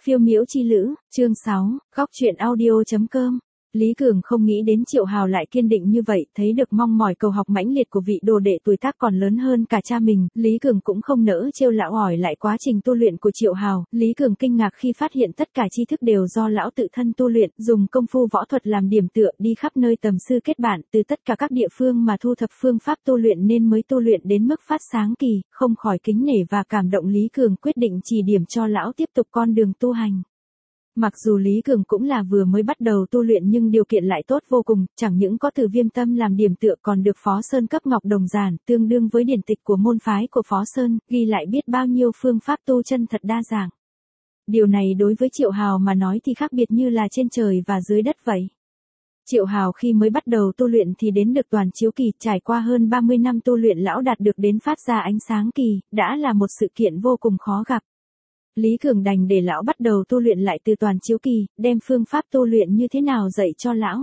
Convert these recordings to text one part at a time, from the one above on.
Phiêu miễu chi lữ, chương 6, góc truyện audio.com. Lý Cường không nghĩ đến Triệu Hào lại kiên định như vậy, thấy được mong mỏi cầu học mãnh liệt của vị đồ đệ tuổi tác còn lớn hơn cả cha mình, Lý Cường cũng không nỡ trêu lão hỏi lại quá trình tu luyện của Triệu Hào. Lý Cường kinh ngạc khi phát hiện tất cả tri thức đều do lão tự thân tu luyện, dùng công phu võ thuật làm điểm tựa, đi khắp nơi tầm sư kết bạn, từ tất cả các địa phương mà thu thập phương pháp tu luyện nên mới tu luyện đến mức phát sáng kỳ, không khỏi kính nể và cảm động. Lý Cường quyết định chỉ điểm cho lão tiếp tục con đường tu hành. Mặc dù Lý Cường cũng là vừa mới bắt đầu tu luyện nhưng điều kiện lại tốt vô cùng, chẳng những có Từ Viêm Tâm làm điểm tựa còn được Phó Sơn cấp ngọc đồng giản, tương đương với điển tịch của môn phái của Phó Sơn, ghi lại biết bao nhiêu phương pháp tu chân thật đa dạng. Điều này đối với Triệu Hào mà nói thì khác biệt như là trên trời và dưới đất vậy. Triệu Hào khi mới bắt đầu tu luyện thì đến được toàn chiếu kỳ, trải qua hơn 30 năm tu luyện lão đạt được đến phát ra ánh sáng kỳ, đã là một sự kiện vô cùng khó gặp. Lý Cường đành để lão bắt đầu tu luyện lại từ toàn chiếu kỳ, đem phương pháp tu luyện như thế nào dạy cho lão.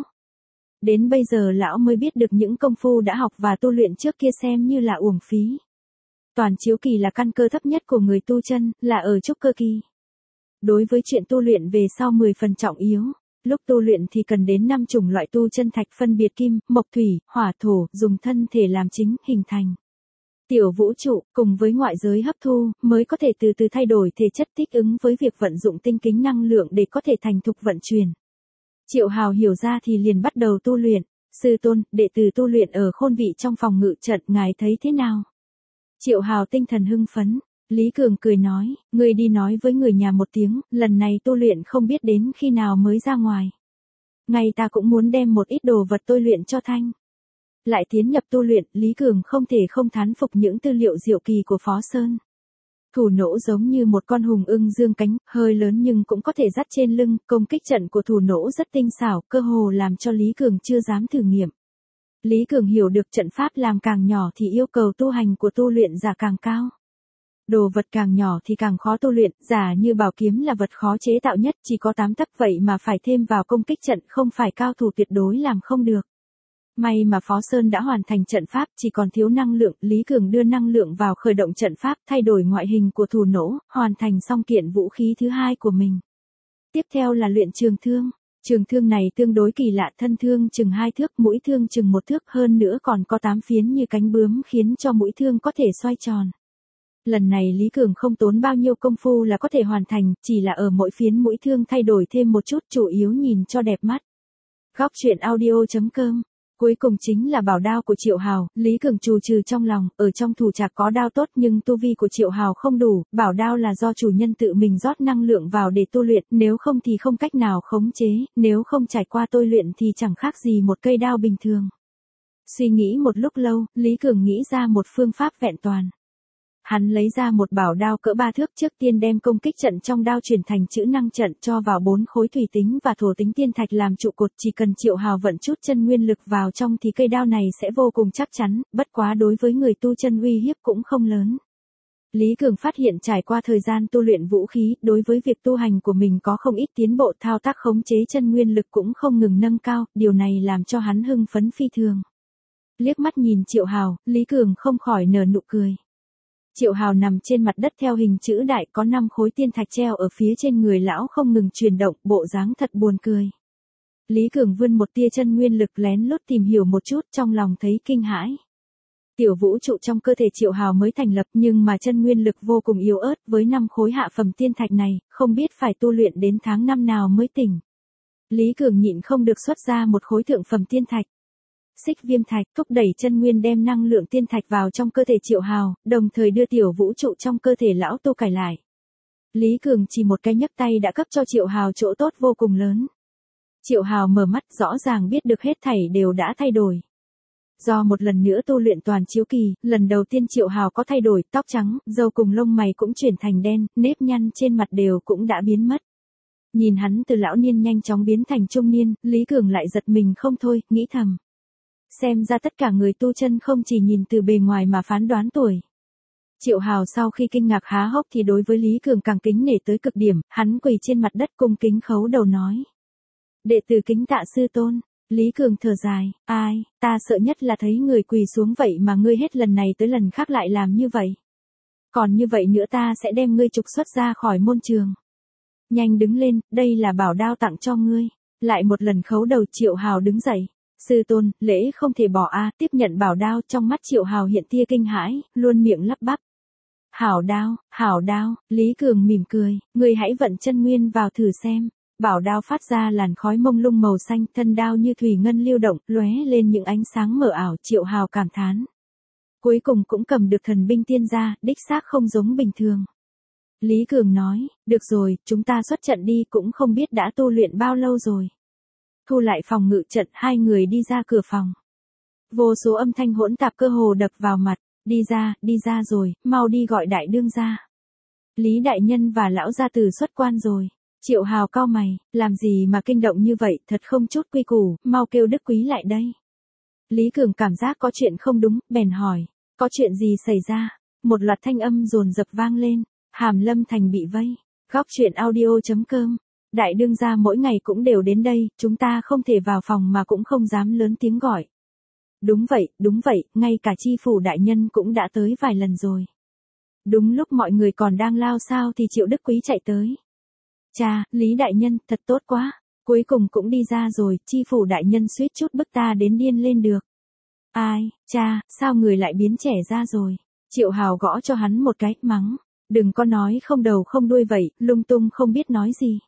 Đến bây giờ lão mới biết được những công phu đã học và tu luyện trước kia xem như là uổng phí. Toàn chiếu kỳ là căn cơ thấp nhất của người tu chân, là ở trúc cơ kỳ. Đối với chuyện tu luyện về sau 10 phần trọng yếu, lúc tu luyện thì cần đến 5 chủng loại tu chân thạch phân biệt kim, mộc thủy, hỏa thổ, dùng thân thể làm chính, hình thành tiểu vũ trụ, cùng với ngoại giới hấp thu, mới có thể từ từ thay đổi thể chất thích ứng với việc vận dụng tinh kính năng lượng để có thể thành thục vận chuyển. Triệu Hào hiểu ra thì liền bắt đầu tu luyện. Sư tôn, đệ tử tu luyện ở Khôn Vị trong phòng ngự trận, ngài thấy thế nào? Triệu Hào tinh thần hưng phấn. Lý Cường cười nói, ngươi đi nói với người nhà một tiếng, lần này tu luyện không biết đến khi nào mới ra ngoài. Ngay ta cũng muốn đem một ít đồ vật tôi luyện cho Thanh. Lại tiến nhập tu luyện, Lý Cường không thể không thán phục những tư liệu diệu kỳ của Phó Sơn. Thủ nỗ giống như một con hùng ưng dương cánh, hơi lớn nhưng cũng có thể dắt trên lưng, công kích trận của thủ nỗ rất tinh xảo, cơ hồ làm cho Lý Cường chưa dám thử nghiệm. Lý Cường hiểu được trận pháp làm càng nhỏ thì yêu cầu tu hành của tu luyện giả càng cao. Đồ vật càng nhỏ thì càng khó tu luyện, giả như bảo kiếm là vật khó chế tạo nhất, chỉ có 8 tấc vậy mà phải thêm vào công kích trận, không phải cao thủ tuyệt đối làm không được. May mà Phó Sơn đã hoàn thành trận pháp, chỉ còn thiếu năng lượng, Lý Cường đưa năng lượng vào khởi động trận pháp, thay đổi ngoại hình của thủ nỗ, hoàn thành xong kiện vũ khí thứ hai của mình. Tiếp theo là luyện trường thương. Trường thương này tương đối kỳ lạ, thân thương chừng 2 thước, mũi thương chừng 1 thước, hơn nữa còn có 8 phiến như cánh bướm khiến cho mũi thương có thể xoay tròn. Lần này Lý Cường không tốn bao nhiêu công phu là có thể hoàn thành, chỉ là ở mỗi phiến mũi thương thay đổi thêm một chút, chủ yếu nhìn cho đẹp mắt. Góc truyện audio.com. Cuối cùng chính là bảo đao của Triệu Hào, Lý Cường trù trừ trong lòng, ở trong thủ trạc có đao tốt nhưng tu vi của Triệu Hào không đủ, bảo đao là do chủ nhân tự mình rót năng lượng vào để tu luyện, nếu không thì không cách nào khống chế, nếu không trải qua tôi luyện thì chẳng khác gì một cây đao bình thường. Suy nghĩ một lúc lâu, Lý Cường nghĩ ra một phương pháp vẹn toàn. Hắn lấy ra một bảo đao cỡ 3 thước, trước tiên đem công kích trận trong đao chuyển thành chữ năng trận, cho vào 4 khối thủy tính và thổ tính tiên thạch làm trụ cột, chỉ cần Triệu Hào vận chút chân nguyên lực vào trong thì cây đao này sẽ vô cùng chắc chắn, bất quá đối với người tu chân uy hiếp cũng không lớn. Lý Cường phát hiện trải qua thời gian tu luyện vũ khí, đối với việc tu hành của mình có không ít tiến bộ, thao tác khống chế chân nguyên lực cũng không ngừng nâng cao, điều này làm cho hắn hưng phấn phi thường. Liếc mắt nhìn Triệu Hào, Lý Cường không khỏi nở nụ cười. Triệu Hào nằm trên mặt đất theo hình chữ đại, có 5 khối tiên thạch treo ở phía trên người lão không ngừng chuyển động, bộ dáng thật buồn cười. Lý Cường vươn một tia chân nguyên lực lén lút tìm hiểu một chút, trong lòng thấy kinh hãi. Tiểu vũ trụ trong cơ thể Triệu Hào mới thành lập nhưng mà chân nguyên lực vô cùng yếu ớt, với 5 khối hạ phẩm tiên thạch này, không biết phải tu luyện đến tháng năm nào mới tỉnh. Lý Cường nhịn không được xuất ra một khối thượng phẩm tiên thạch. Xích viêm thạch, thúc đẩy chân nguyên đem năng lượng tiên thạch vào trong cơ thể Triệu Hào, đồng thời đưa tiểu vũ trụ trong cơ thể lão tu cải lại. Lý Cường chỉ một cái nhấc tay đã cấp cho Triệu Hào chỗ tốt vô cùng lớn. Triệu Hào mở mắt, rõ ràng biết được hết thảy đều đã thay đổi. Do một lần nữa tu luyện toàn chiếu kỳ, lần đầu tiên Triệu Hào có thay đổi, tóc trắng, râu cùng lông mày cũng chuyển thành đen, nếp nhăn trên mặt đều cũng đã biến mất. Nhìn hắn từ lão niên nhanh chóng biến thành trung niên, Lý Cường lại giật mình không thôi, nghĩ thầm. Xem ra tất cả người tu chân không chỉ nhìn từ bề ngoài mà phán đoán tuổi. Triệu Hào sau khi kinh ngạc há hốc thì đối với Lý Cường càng kính nể tới cực điểm, hắn quỳ trên mặt đất cung kính khấu đầu nói. Đệ tử kính tạ sư tôn. Lý Cường thở dài, ai, ta sợ nhất là thấy người quỳ xuống vậy mà ngươi hết lần này tới lần khác lại làm như vậy. Còn như vậy nữa ta sẽ đem ngươi trục xuất ra khỏi môn trường. Nhanh đứng lên, đây là bảo đao tặng cho ngươi. Lại một lần khấu đầu Triệu Hào đứng dậy. Sư tôn, lễ không thể bỏ a. Tiếp nhận bảo đao, trong mắt Triệu Hào hiện tia kinh hãi, luôn miệng lắp bắp. Hảo đao, Lý Cường mỉm cười, ngươi hãy vận chân nguyên vào thử xem. Bảo đao phát ra làn khói mông lung màu xanh, thân đao như thủy ngân lưu động, lóe lên những ánh sáng mờ ảo. Triệu Hào cảm thán. Cuối cùng cũng cầm được thần binh tiên ra, đích xác không giống bình thường. Lý Cường nói, được rồi, chúng ta xuất trận đi, cũng không biết đã tu luyện bao lâu rồi. Thu lại phòng ngự trận, hai người đi ra cửa phòng. Vô số âm thanh hỗn tạp cơ hồ đập vào mặt, đi ra rồi, mau đi gọi đại đương ra. Lý đại nhân và lão gia tử xuất quan rồi. Triệu Hào cau mày, làm gì mà kinh động như vậy, thật không chút quy củ, mau kêu Đức Quý lại đây. Lý Cường cảm giác có chuyện không đúng, bèn hỏi, có chuyện gì xảy ra? Một loạt thanh âm dồn dập vang lên, Hàm Lâm Thành bị vây. Góc truyện audio.com. Đại đương gia mỗi ngày cũng đều đến đây, chúng ta không thể vào phòng mà cũng không dám lớn tiếng gọi. Đúng vậy, ngay cả chi phủ đại nhân cũng đã tới vài lần rồi. Đúng lúc mọi người còn đang lao sao thì Triệu Đức Quý chạy tới. Cha, Lý đại nhân, thật tốt quá. Cuối cùng cũng đi ra rồi, chi phủ đại nhân suýt chút bức ta đến điên lên được. Ai, cha, sao người lại biến trẻ ra rồi? Triệu Hào gõ cho hắn một cái, mắng. Đừng có nói không đầu không đuôi vậy, lung tung không biết nói gì.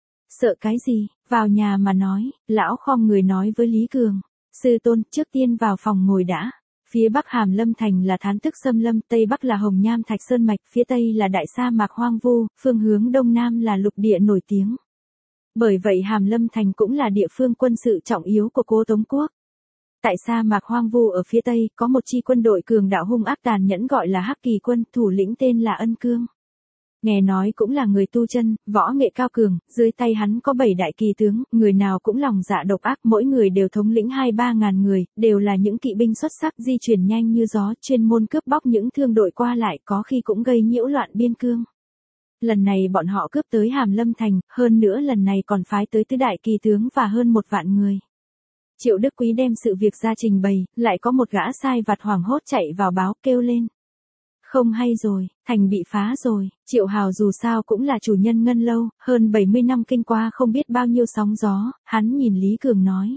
Sợ cái gì, vào nhà mà nói, lão khom người nói với Lý Cường. Sư tôn, trước tiên vào phòng ngồi đã. Phía bắc Hàm Lâm Thành là Thán Tức Xâm Lâm, tây bắc là Hồng Nham Thạch Sơn Mạch, phía tây là Đại Sa Mạc Hoang Vu, phương hướng đông nam là lục địa nổi tiếng. Bởi vậy Hàm Lâm Thành cũng là địa phương quân sự trọng yếu của Cố Tống Quốc. Tại Sa Mạc Hoang Vu ở phía tây, có một chi quân đội cường đạo hung ác tàn nhẫn gọi là Hắc Kỳ quân, thủ lĩnh tên là Ân Cương. Nghe nói cũng là người tu chân, võ nghệ cao cường, dưới tay hắn có 7 đại kỳ tướng, người nào cũng lòng dạ độc ác, mỗi người đều thống lĩnh 2-3 ngàn người, đều là những kỵ binh xuất sắc di chuyển nhanh như gió, chuyên môn cướp bóc những thương đội qua lại, có khi cũng gây nhiễu loạn biên cương. Lần này bọn họ cướp tới Hàm Lâm Thành, hơn nữa lần này còn phái tới tứ đại kỳ tướng và hơn 1 vạn người. Triệu Đức Quý đem sự việc ra trình bày, lại có một gã sai vặt hoảng hốt chạy vào báo kêu lên. Không hay rồi, thành bị phá rồi. Triệu Hào dù sao cũng là chủ nhân Ngân Lâu, hơn 70 năm kinh qua không biết bao nhiêu sóng gió, hắn nhìn Lý Cường nói.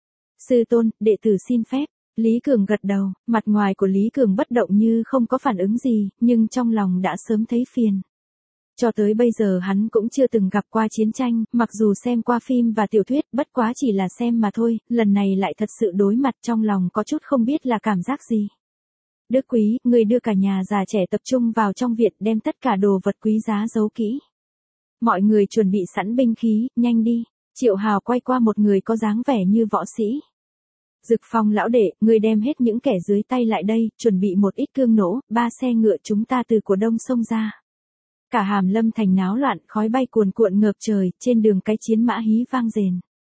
Sư tôn, đệ tử xin phép. Lý Cường gật đầu, mặt ngoài của Lý Cường bất động như không có phản ứng gì, nhưng trong lòng đã sớm thấy phiền. Cho tới bây giờ hắn cũng chưa từng gặp qua chiến tranh, mặc dù xem qua phim và tiểu thuyết, bất quá chỉ là xem mà thôi, lần này lại thật sự đối mặt, trong lòng có chút không biết là cảm giác gì. Đức Quý, người đưa cả nhà già trẻ tập trung vào trong viện, đem tất cả đồ vật quý giá giấu kỹ. Mọi người chuẩn bị sẵn binh khí, nhanh đi. Triệu Hào quay qua một người có dáng vẻ như võ sĩ. Dực Phong lão đệ, người đem hết những kẻ dưới tay lại đây, chuẩn bị một ít cương nỗ, 3 xe ngựa chúng ta từ của đông sông ra. Cả Hàm Lâm Thành náo loạn, khói bay cuồn cuộn ngập trời, trên đường cái chiến mã hí vang rền.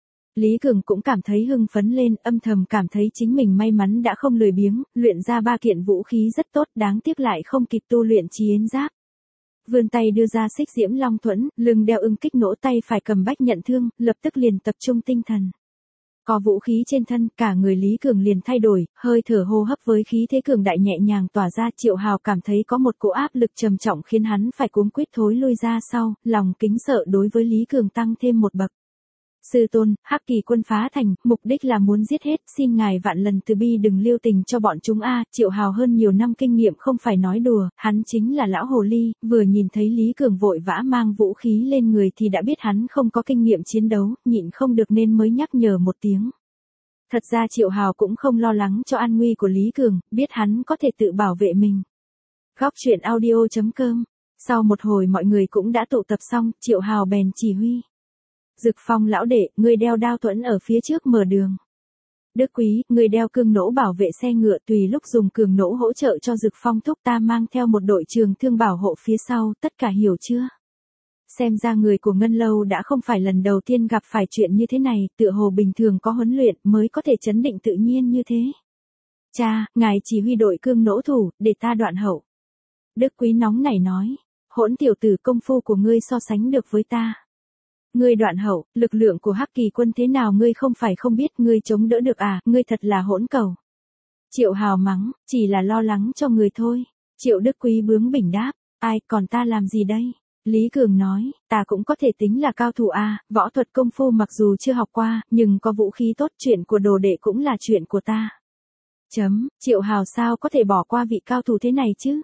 Lý Cường cũng cảm thấy hưng phấn lên, âm thầm cảm thấy chính mình may mắn đã không lười biếng, luyện ra 3 kiện vũ khí rất tốt, đáng tiếc lại không kịp tu luyện chí yến giáp. Vươn tay đưa ra xích diễm long thuẫn, lưng đeo ưng kích nỗ, tay phải cầm bách nhận thương, lập tức liền tập trung tinh thần. Có vũ khí trên thân, cả người Lý Cường liền thay đổi, hơi thở hô hấp với khí thế cường đại nhẹ nhàng tỏa ra. Triệu Hào cảm thấy có một cỗ áp lực trầm trọng khiến hắn phải cuống quýt thối lui ra sau, lòng kính sợ đối với Lý Cường tăng thêm một bậc. Sư tôn, Hắc Kỳ quân phá thành, mục đích là muốn giết hết, xin ngài vạn lần từ bi đừng lưu tình cho bọn chúng a. Triệu Hào hơn nhiều năm kinh nghiệm không phải nói đùa, hắn chính là lão hồ ly, vừa nhìn thấy Lý Cường vội vã mang vũ khí lên người thì đã biết hắn không có kinh nghiệm chiến đấu, nhịn không được nên mới nhắc nhở một tiếng. Thật ra Triệu Hào cũng không lo lắng cho an nguy của Lý Cường, biết hắn có thể tự bảo vệ mình. Góc truyện audio.com. Sau một hồi mọi người cũng đã tụ tập xong, Triệu Hào bèn chỉ huy. Dực Phong lão đệ, người đeo đao thuẫn ở phía trước mở đường. Đức Quý, người đeo cương nỗ bảo vệ xe ngựa, tùy lúc dùng cường nỗ hỗ trợ cho Dực Phong thúc, ta mang theo một đội trường thương bảo hộ phía sau, tất cả hiểu chưa? Xem ra người của Ngân Lâu đã không phải lần đầu tiên gặp phải chuyện như thế này, tựa hồ bình thường có huấn luyện mới có thể trấn định tự nhiên như thế. Cha, ngài chỉ huy đội cương nỗ thủ, để ta đoạn hậu. Đức Quý nóng nảy nói, hỗn tiểu tử, công phu của ngươi so sánh được với ta. Ngươi đoạn hậu, lực lượng của Hắc Kỳ quân thế nào ngươi không phải không biết, ngươi chống đỡ được à, ngươi thật là hỗn cầu. Triệu Hào mắng, chỉ là lo lắng cho người thôi. Triệu Đức Quý bướng bỉnh đáp, ai, còn ta làm gì đây? Lý Cường nói, ta cũng có thể tính là cao thủ a, võ thuật công phu mặc dù chưa học qua, nhưng có vũ khí tốt, chuyện của đồ đệ cũng là chuyện của ta. Triệu Hào sao có thể bỏ qua vị cao thủ thế này chứ?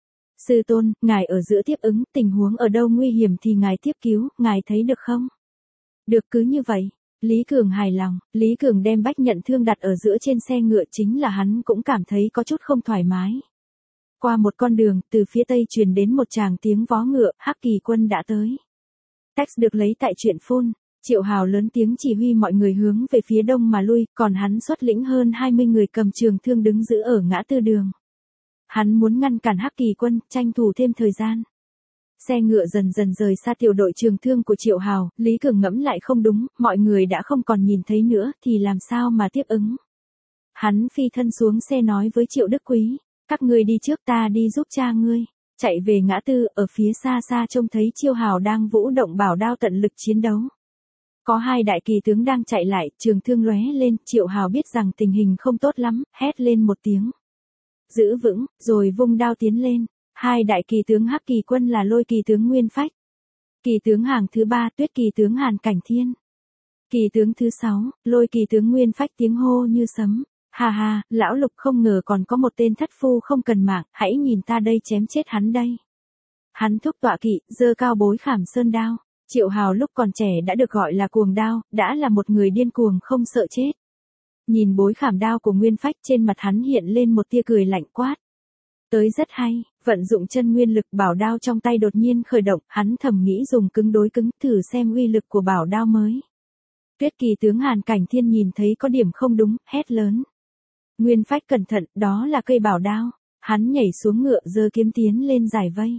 Sư tôn, ngài ở giữa tiếp ứng, tình huống ở đâu nguy hiểm thì ngài tiếp cứu, ngài thấy được không? Được, cứ như vậy. Lý Cường hài lòng, Lý Cường đem bách nhận thương đặt ở giữa trên xe ngựa, chính là hắn cũng cảm thấy có chút không thoải mái. Qua một con đường, từ phía tây truyền đến một tràng tiếng vó ngựa, Hắc Kỳ quân đã tới. Text được lấy tại truyện phun. Triệu Hào lớn tiếng chỉ huy mọi người hướng về phía đông mà lui, còn hắn xuất lĩnh hơn 20 người cầm trường thương đứng giữ ở ngã tư đường. Hắn muốn ngăn cản Hắc Kỳ quân, tranh thủ thêm thời gian. Xe ngựa dần dần rời xa tiểu đội trường thương của Triệu Hào, Lý Cường ngẫm lại không đúng, mọi người đã không còn nhìn thấy nữa, thì làm sao mà tiếp ứng. Hắn phi thân xuống xe nói với Triệu Đức Quý, các ngươi đi trước, ta đi giúp cha ngươi. Chạy về ngã tư, ở phía xa xa trông thấy Triệu Hào đang vũ động bảo đao tận lực chiến đấu. Có hai đại kỳ tướng đang chạy lại, trường thương lóe lên, Triệu Hào biết rằng tình hình không tốt lắm, hét lên một tiếng. Giữ vững, rồi vung đao tiến lên. Hai đại kỳ tướng Hắc Kỳ quân là Lôi Kỳ tướng Nguyên Phách, kỳ tướng hàng thứ 3 Tuyết Kỳ tướng Hàn Cảnh Thiên, kỳ tướng thứ 6, Lôi Kỳ tướng Nguyên Phách tiếng hô như sấm. Ha ha, lão Lục không ngờ còn có một tên thất phu không cần mạng, hãy nhìn ta đây chém chết hắn đây. Hắn thúc tọa kỵ, giơ cao bối khảm sơn đao. Triệu Hào lúc còn trẻ đã được gọi là cuồng đao, đã là một người điên cuồng không sợ chết. Nhìn bối khảm đao của Nguyên Phách, trên mặt hắn hiện lên một tia cười lạnh quát. Tới rất hay, vận dụng chân nguyên lực, bảo đao trong tay đột nhiên khởi động, hắn thầm nghĩ dùng cứng đối cứng, thử xem uy lực của bảo đao mới. Tuyết Kỳ tướng Hàn Cảnh Thiên nhìn thấy có điểm không đúng, hét lớn. Nguyên Phách cẩn thận, đó là cây bảo đao. Hắn nhảy xuống ngựa, giơ kiếm tiến lên giải vây.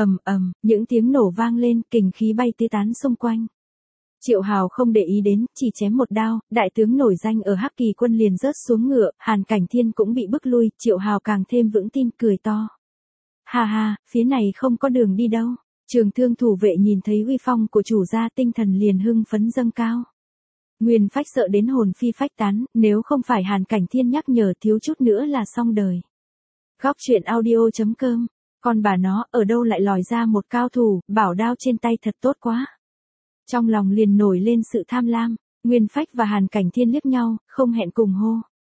Những tiếng nổ vang lên, kình khí bay tứ tán xung quanh. Triệu Hào không để ý đến, chỉ chém một đao, đại tướng nổi danh ở Hắc Kỳ quân liền rớt xuống ngựa, Hàn Cảnh Thiên cũng bị bức lui, Triệu Hào càng thêm vững tin, cười to. Ha ha, phía này không có đường đi đâu. Trường thương thủ vệ nhìn thấy uy phong của chủ gia, tinh thần liền hưng phấn dâng cao. Nguyên Phách sợ đến hồn phi phách tán, nếu không phải Hàn Cảnh Thiên nhắc nhở, thiếu chút nữa là xong đời. Góc truyện audio.com. Con bà nó, ở đâu lại lòi ra một cao thủ, bảo đao trên tay thật tốt quá. Trong lòng liền nổi lên sự tham lam, Nguyên Phách và Hàn Cảnh Thiên liếc nhau, không hẹn cùng hô.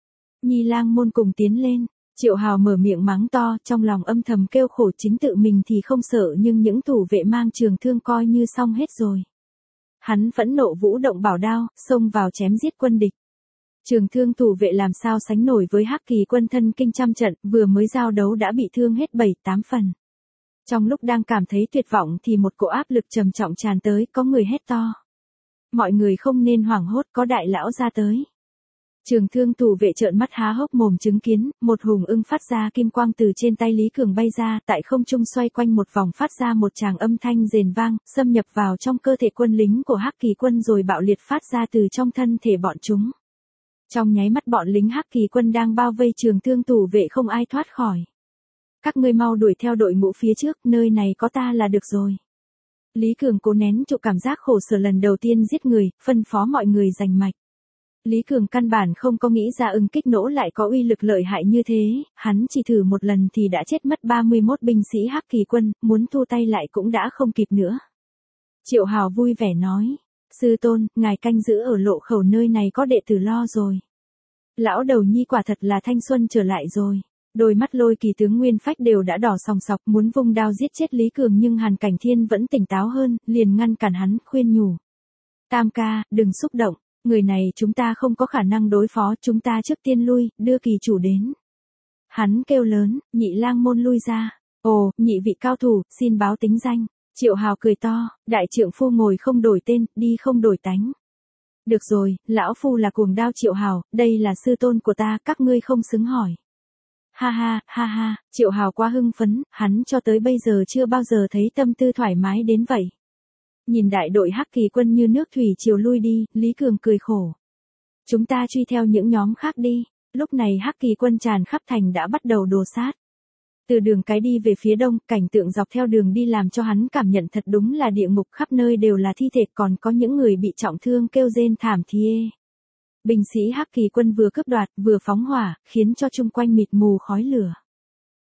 Nhi lang môn cùng tiến lên. Triệu Hào mở miệng mắng to, trong lòng âm thầm kêu khổ, chính tự mình thì không sợ nhưng những thủ vệ mang trường thương coi như xong hết rồi. Hắn phẫn nộ vũ động bảo đao, xông vào chém giết quân địch. Trường thương thủ vệ làm sao sánh nổi với Hắc Kỳ quân thân kinh trăm trận, vừa mới giao đấu đã bị thương hết 7-8 phần. Trong lúc đang cảm thấy tuyệt vọng thì một cỗ áp lực trầm trọng tràn tới, có người hét to. Mọi người không nên hoảng hốt, có đại lão ra tới. Trường thương thủ vệ trợn mắt há hốc mồm chứng kiến, một hùng ưng phát ra kim quang từ trên tay Lý Cường bay ra, tại không trung xoay quanh một vòng phát ra một tràng âm thanh rền vang, xâm nhập vào trong cơ thể quân lính của Hắc Kỳ quân rồi bạo liệt phát ra từ trong thân thể bọn chúng. Trong nháy mắt bọn lính Hắc Kỳ quân đang bao vây trường thương thủ vệ không ai thoát khỏi. Các ngươi mau đuổi theo đội ngũ phía trước, nơi này có ta là được rồi. Lý Cường cố nén trụ cảm giác khổ sở lần đầu tiên giết người, phân phó mọi người giành mạch. Lý Cường căn bản không có nghĩ ra ưng kích nổ lại có uy lực lợi hại như thế, hắn chỉ thử một lần thì đã chết mất 31 binh sĩ Hắc Kỳ quân, muốn thu tay lại cũng đã không kịp nữa. Triệu Hào vui vẻ nói, sư tôn, ngài canh giữ ở lộ khẩu, nơi này có đệ tử lo rồi. Lão đầu nhi quả thật là thanh xuân trở lại rồi. Đôi mắt Lôi Kỳ tướng Nguyên Phách đều đã đỏ sòng sọc, muốn vung đao giết chết Lý Cường nhưng Hàn Cảnh Thiên vẫn tỉnh táo hơn, liền ngăn cản hắn, khuyên nhủ. Tam ca, đừng xúc động, người này chúng ta không có khả năng đối phó, chúng ta trước tiên lui, đưa kỳ chủ đến. Hắn kêu lớn, Nhị lang môn lui ra. Ồ, nhị vị cao thủ, xin báo tính danh. Triệu Hào cười to, đại trượng phu ngồi không đổi tên, đi không đổi tánh. Được rồi, lão phu là cuồng đao Triệu Hào, đây là sư tôn của ta, các ngươi không xứng hỏi. Ha ha, Triệu Hào quá hưng phấn, hắn cho tới bây giờ chưa bao giờ thấy tâm tư thoải mái đến vậy. Nhìn đại đội Hắc Kỳ quân như nước thủy triều lui đi, Lý Cường cười khổ. Chúng ta truy theo những nhóm khác đi. Lúc này Hắc Kỳ quân tràn khắp thành đã bắt đầu đổ sát. Từ đường cái đi về phía đông, cảnh tượng dọc theo đường đi làm cho hắn cảm nhận thật đúng là địa ngục, khắp nơi đều là thi thể, còn có những người bị trọng thương kêu rên thảm thiết. Binh sĩ Hắc Kỳ quân vừa cướp đoạt, vừa phóng hỏa, khiến cho chung quanh mịt mù khói lửa.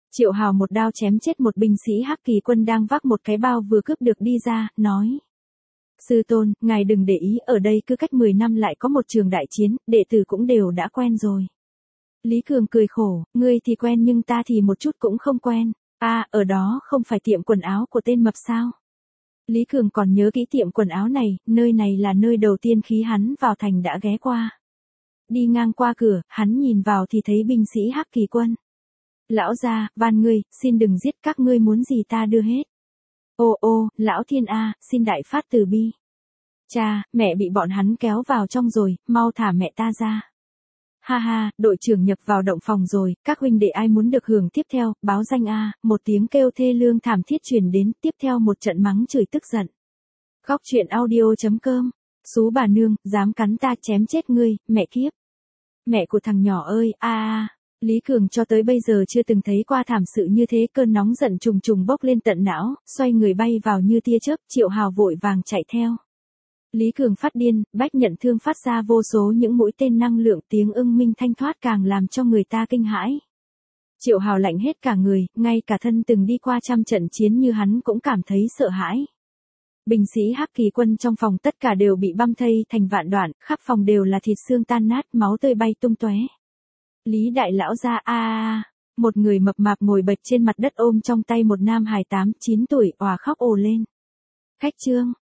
Triệu Hào một đao chém chết một binh sĩ Hắc Kỳ quân đang vác một cái bao vừa cướp được đi ra, nói. Sư tôn, ngài đừng để ý, ở đây cứ cách 10 năm lại có một trường đại chiến, đệ tử cũng đều đã quen rồi. Lý Cường cười khổ, ngươi thì quen nhưng ta thì một chút cũng không quen. À, ở đó không phải tiệm quần áo của tên mập sao? Lý Cường còn nhớ kỹ tiệm quần áo này, nơi này là nơi đầu tiên khi hắn vào thành đã ghé qua. Đi ngang qua cửa, hắn nhìn vào thì thấy binh sĩ Hắc Kỳ quân. Lão gia, van ngươi, xin đừng giết, các ngươi muốn gì ta đưa hết. Ô, lão thiên a, xin đại phát từ bi. Cha, mẹ bị bọn hắn kéo vào trong rồi, mau thả mẹ ta ra. Ha ha, đội trưởng nhập vào động phòng rồi, các huynh đệ ai muốn được hưởng tiếp theo, báo danh a, một tiếng kêu thê lương thảm thiết truyền đến, tiếp theo một trận mắng chửi tức giận. Góc truyện audio.com, xú bà nương, dám cắn ta chém chết ngươi, mẹ kiếp. Mẹ của thằng nhỏ ơi, Lý Cường cho tới bây giờ chưa từng thấy qua thảm sự như thế, cơn nóng giận trùng trùng bốc lên tận não, xoay người bay vào như tia chớp, Triệu Hào vội vàng chạy theo. Lý Cường phát điên, bách nhận thương phát ra vô số những mũi tên năng lượng, tiếng ưng minh thanh thoát càng làm cho người ta kinh hãi. Triệu Hào lạnh hết cả người, ngay cả thân từng đi qua trăm trận chiến như hắn cũng cảm thấy sợ hãi. Binh sĩ Hắc Kỳ quân trong phòng tất cả đều bị băm thây thành vạn đoạn, khắp phòng đều là thịt xương tan nát, máu tươi bay tung tóe. Lý đại lão ra một người mập mạp ngồi bệt trên mặt đất ôm trong tay một nam hài 8-9 tuổi, òa khóc ồ lên. Khách trương,